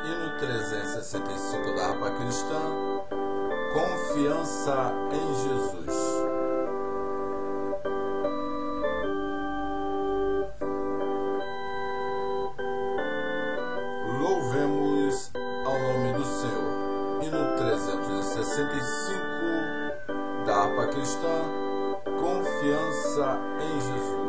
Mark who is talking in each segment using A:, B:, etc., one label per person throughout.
A: Hino 365 da harpa cristã, confiança em Jesus. Louvemos ao nome do Senhor. Hino 365 da harpa cristã, confiança em Jesus.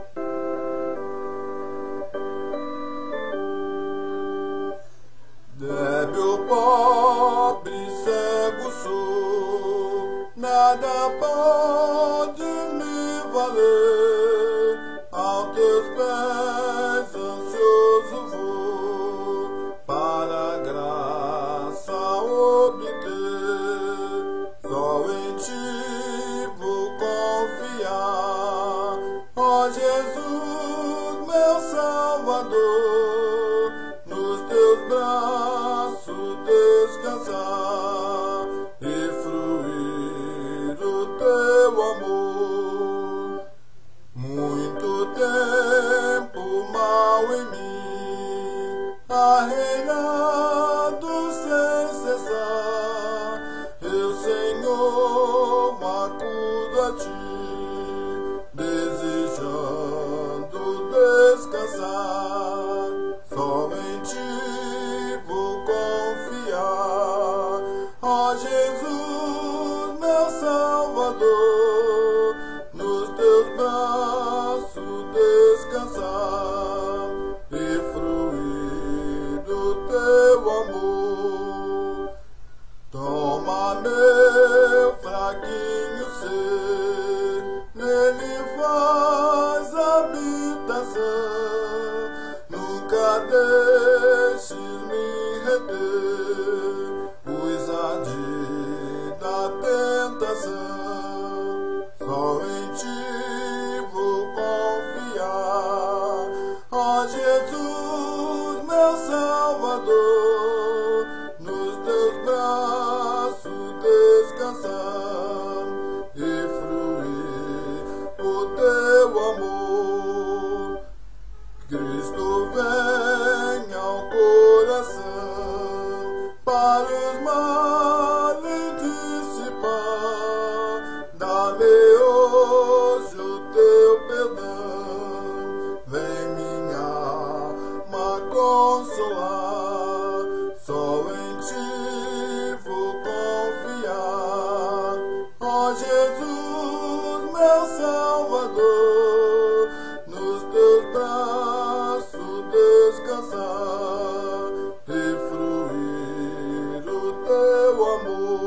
A: Débil, pobre, cego sou, nada pode me valer. Aos teus pés ansioso vou, para a graça obter. Só em ti vou confiar, ó Jesus, meu Salvador, nos teus braços descansar e fruir o teu amor. Muito tempo mal em mim arreinado sem cessar, eu, Senhor, acudo a ti, desejando descansar. Só em ti vou confiar, ó Jesus, meu Salvador, nos teus braços descansar e fruir do teu amor. Toma meu fraquinho ser, nele faz habitação. Nunca deixes-me reter os ardis da tentação. Só em ti vou confiar, ó Jesus, meu Salvador, nos teus braços descansar e fruir o teu amor. Cristo vem ao coração para os males dissipar. Dá-me hoje o teu perdão, vem minha alma consolar. Só em ti vou confiar, ó Jesus, meu Salvador, nos teus braços descansar e fruir o teu amor.